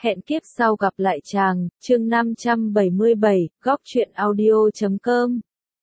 Hẹn kiếp sau gặp lại chàng, chương 577, góc truyện audio.com.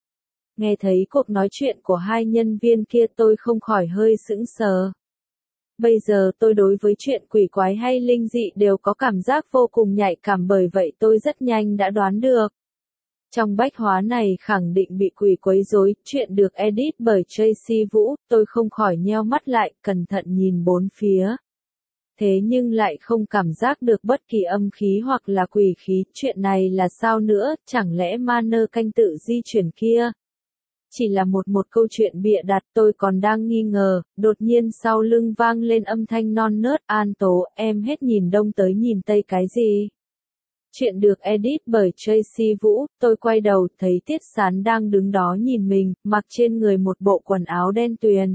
Nghe thấy cuộc nói chuyện của hai nhân viên kia tôi không khỏi hơi sững sờ. Bây giờ tôi đối với chuyện quỷ quái hay linh dị đều có cảm giác vô cùng nhạy cảm, bởi vậy tôi rất nhanh đã đoán được. Trong bách hóa này khẳng định bị quỷ quấy rối. Chuyện được edit bởi Tracy Vũ, tôi không khỏi nheo mắt lại, cẩn thận nhìn bốn phía. Thế nhưng lại không cảm giác được bất kỳ âm khí hoặc là quỷ khí. Chuyện này là sao nữa, chẳng lẽ ma nơ canh tự di chuyển kia chỉ là một câu chuyện bịa đặt? Tôi còn đang nghi ngờ, đột nhiên sau lưng vang lên âm thanh non nớt: An Tố, em hết nhìn đông tới nhìn tây cái gì? Chuyện được edit bởi Tracy Vũ. Tôi quay đầu, thấy Tiết Sán đang đứng đó nhìn mình, mặc trên người một bộ quần áo đen tuyền.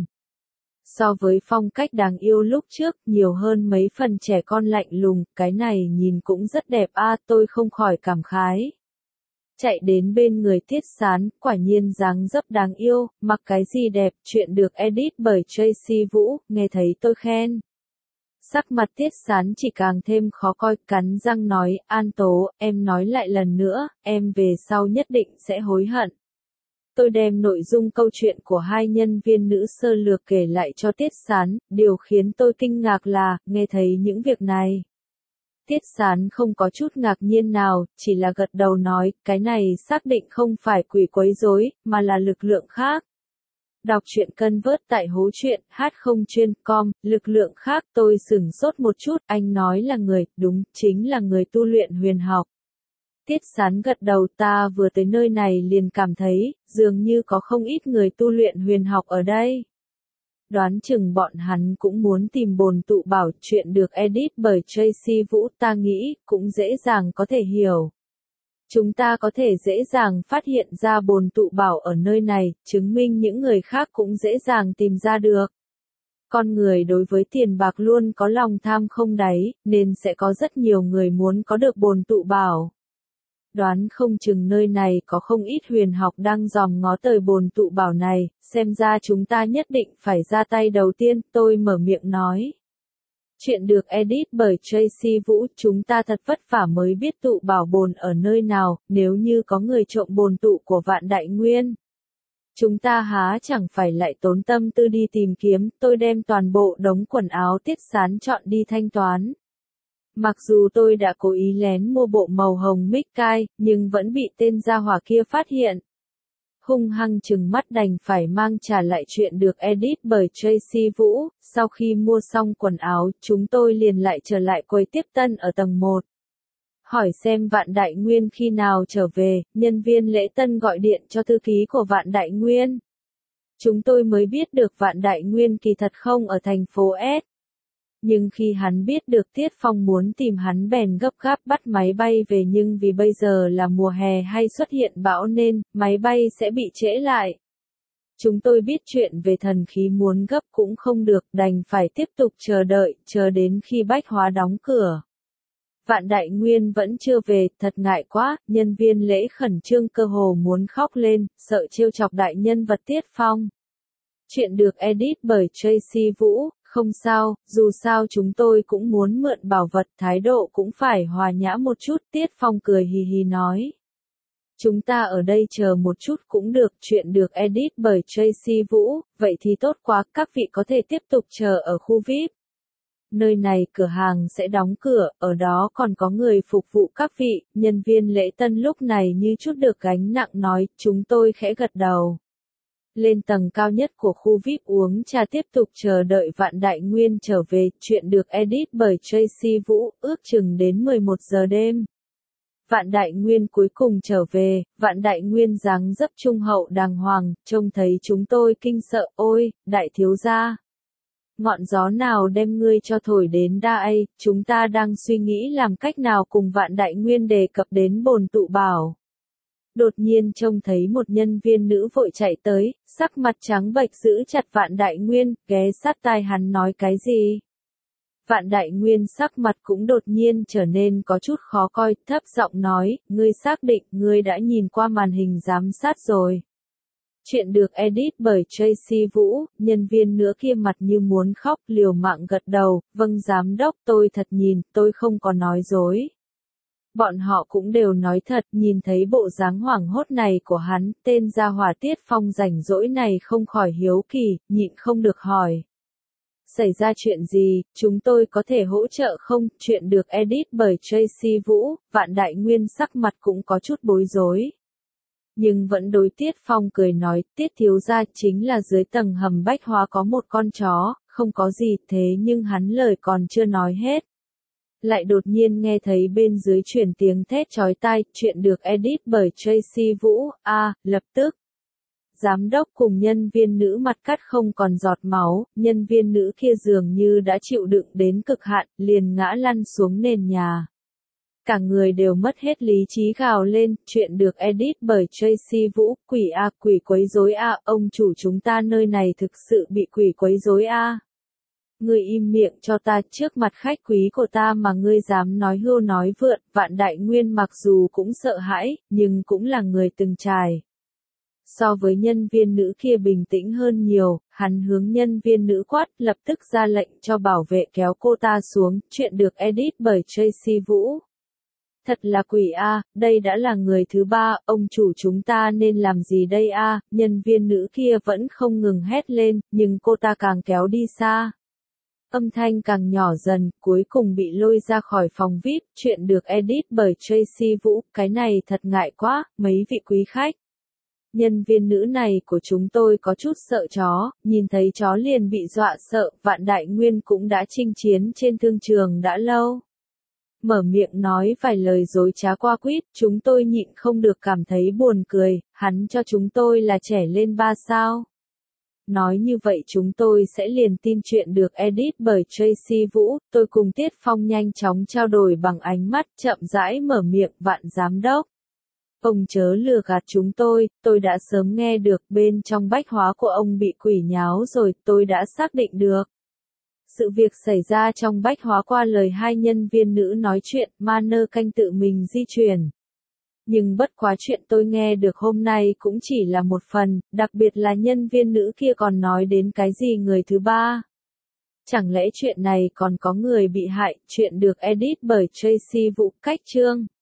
So với phong cách đáng yêu lúc trước, nhiều hơn mấy phần trẻ con lạnh lùng, cái này nhìn cũng rất đẹp a, tôi không khỏi cảm khái. Chạy đến bên người Tiết Sán, quả nhiên dáng dấp đáng yêu, mặc cái gì đẹp. Chuyện được edit bởi Tracy Vũ, nghe thấy tôi khen. Sắc mặt Tiết Sán chỉ càng thêm khó coi, cắn răng nói: An Tố, em nói lại lần nữa, em về sau nhất định sẽ hối hận. Tôi đem nội dung câu chuyện của hai nhân viên nữ sơ lược kể lại cho Tiết Sán. Điều khiến tôi kinh ngạc là, nghe thấy những việc này, Tiết Sán không có chút ngạc nhiên nào, chỉ là gật đầu nói, cái này xác định không phải quỷ quấy rối, mà là lực lượng khác. Đọc truyện cân vớt tại hố truyện h0chuyên.com, lực lượng khác. Tôi sửng sốt một chút, anh nói là người, đúng, chính là người tu luyện huyền học. Tiết Sán gật đầu, ta vừa tới nơi này liền cảm thấy, dường như có không ít người tu luyện huyền học ở đây. Đoán chừng bọn hắn cũng muốn tìm bồn tụ bảo. Chuyện được edit bởi Tracy Vũ, ta nghĩ, cũng dễ dàng có thể hiểu. Chúng ta có thể dễ dàng phát hiện ra bồn tụ bảo ở nơi này, chứng minh những người khác cũng dễ dàng tìm ra được. Con người đối với tiền bạc luôn có lòng tham không đáy, nên sẽ có rất nhiều người muốn có được bồn tụ bảo. Đoán không chừng nơi này có không ít huyền học đang dòm ngó tới bồn tụ bảo này, xem ra chúng ta nhất định phải ra tay đầu tiên, tôi mở miệng nói. Chuyện được edit bởi Tracy Vũ, chúng ta thật vất vả mới biết tụ bảo bồn ở nơi nào, nếu như có người trộm bồn tụ của Vạn Đại Nguyên, chúng ta há chẳng phải lại tốn tâm tư đi tìm kiếm. Tôi đem toàn bộ đống quần áo Tiết Sán chọn đi thanh toán. Mặc dù tôi đã cố ý lén mua bộ màu hồng Mickey, nhưng vẫn bị tên gia hỏa kia phát hiện. Hung hăng trừng mắt đành phải mang trả lại. Chuyện được edit bởi Tracy Vũ. Sau khi mua xong quần áo, chúng tôi liền lại trở lại quầy tiếp tân ở tầng 1. Hỏi xem Vạn Đại Nguyên khi nào trở về, nhân viên lễ tân gọi điện cho thư ký của Vạn Đại Nguyên. Chúng tôi mới biết được Vạn Đại Nguyên kỳ thật không ở thành phố S. Nhưng khi hắn biết được Tiết Phong muốn tìm hắn bèn gấp gáp bắt máy bay về, nhưng vì bây giờ là mùa hè hay xuất hiện bão nên máy bay sẽ bị trễ lại. Chúng tôi biết chuyện về thần khí muốn gấp cũng không được, đành phải tiếp tục chờ đợi, chờ đến khi bách hóa đóng cửa. Vạn Đại Nguyên vẫn chưa về, thật ngại quá. Nhân viên lễ khẩn trương cơ hồ muốn khóc lên, sợ trêu chọc đại nhân vật Tiết Phong. Chuyện được edit bởi Tracy Vũ. Không sao, dù sao chúng tôi cũng muốn mượn bảo vật, thái độ cũng phải hòa nhã một chút. Tiết Phong cười hì hì nói. Chúng ta ở đây chờ một chút cũng được. Chuyện được edit bởi Tracy Vũ. Vậy thì tốt quá, các vị có thể tiếp tục chờ ở khu VIP. Nơi này cửa hàng sẽ đóng cửa, ở đó còn có người phục vụ các vị. Nhân viên lễ tân lúc này như chút được gánh nặng nói. Chúng tôi khẽ gật đầu. Lên tầng cao nhất của khu VIP uống trà, tiếp tục chờ đợi Vạn Đại Nguyên trở về. Chuyện được edit bởi Tracy Vũ. Ước chừng đến 11 giờ đêm, Vạn Đại Nguyên cuối cùng trở về. Vạn Đại Nguyên dáng dấp trung hậu đàng hoàng, trông thấy chúng tôi kinh sợ. Ôi, đại thiếu gia, ngọn gió nào đem ngươi cho thổi đến đây? Chúng ta đang suy nghĩ làm cách nào cùng Vạn Đại Nguyên đề cập đến bồn tụ bảo. Đột nhiên trông thấy một nhân viên nữ vội chạy tới, sắc mặt trắng bệch giữ chặt Vạn Đại Nguyên, ghé sát tai hắn nói cái gì. Vạn Đại Nguyên sắc mặt cũng đột nhiên trở nên có chút khó coi, thấp giọng nói, ngươi xác định ngươi đã nhìn qua màn hình giám sát rồi. Chuyện được edit bởi Tracy Vũ, nhân viên nữa kia mặt như muốn khóc, liều mạng gật đầu, vâng giám đốc, tôi thật nhìn, tôi không có nói dối. Bọn họ cũng đều nói thật, nhìn thấy bộ dáng hoảng hốt này của hắn, tên gia hỏa Tiết Phong rảnh rỗi này không khỏi hiếu kỳ, nhịn không được hỏi. Xảy ra chuyện gì, chúng tôi có thể hỗ trợ không? Chuyện được edit bởi Tracy Vũ, Vạn Đại Nguyên sắc mặt cũng có chút bối rối. Nhưng vẫn đối Tiết Phong cười nói, Tiết thiếu gia chính là dưới tầng hầm Bách Hóa có một con chó, không có gì, thế nhưng hắn lời còn chưa nói hết. Lại đột nhiên nghe thấy bên dưới truyền tiếng thét chói tai, chuyện được edit bởi Tracy Vũ, lập tức. Giám đốc cùng nhân viên nữ mặt cắt không còn giọt máu, nhân viên nữ kia dường như đã chịu đựng đến cực hạn, liền ngã lăn xuống nền nhà. Cả người đều mất hết lý trí gào lên, chuyện được edit bởi Tracy Vũ, quỷ quấy rối ông chủ chúng ta nơi này thực sự bị quỷ quấy rối Ngươi im miệng cho ta, trước mặt khách quý của ta mà ngươi dám nói hưu nói vượn, Vạn Đại Nguyên mặc dù cũng sợ hãi, nhưng cũng là người từng trải. So với nhân viên nữ kia bình tĩnh hơn nhiều, hắn hướng nhân viên nữ quát, lập tức ra lệnh cho bảo vệ kéo cô ta xuống, chuyện được edit bởi Tracy Vũ. Thật là quỷ đây đã là người thứ ba, ông chủ chúng ta nên làm gì đây nhân viên nữ kia vẫn không ngừng hét lên, nhưng cô ta càng kéo đi xa. Âm thanh càng nhỏ dần, cuối cùng bị lôi ra khỏi phòng VIP, chuyện được edit bởi Tracy Vũ, cái này thật ngại quá, mấy vị quý khách. Nhân viên nữ này của chúng tôi có chút sợ chó, nhìn thấy chó liền bị dọa sợ, Vạn Đại Nguyên cũng đã chinh chiến trên thương trường đã lâu. Mở miệng nói vài lời dối trá qua quýt, chúng tôi nhịn không được cảm thấy buồn cười, hắn cho chúng tôi là trẻ lên 3 sao. Nói như vậy chúng tôi sẽ liền tin chuyện được edit bởi Tracy Vũ, tôi cùng Tiết Phong nhanh chóng trao đổi bằng ánh mắt, chậm rãi mở miệng, Vạn giám đốc. Ông chớ lừa gạt chúng tôi đã sớm nghe được bên trong Bách Hóa của ông bị quỷ nháo rồi, tôi đã xác định được. Sự việc xảy ra trong Bách Hóa qua lời hai nhân viên nữ nói chuyện, Manner canh tự mình di chuyển. Nhưng bất quá chuyện tôi nghe được hôm nay cũng chỉ là một phần, đặc biệt là nhân viên nữ kia còn nói đến cái gì người thứ ba. Chẳng lẽ chuyện này còn có người bị hại, chuyện được edit bởi Tracy Vũ, cách chương.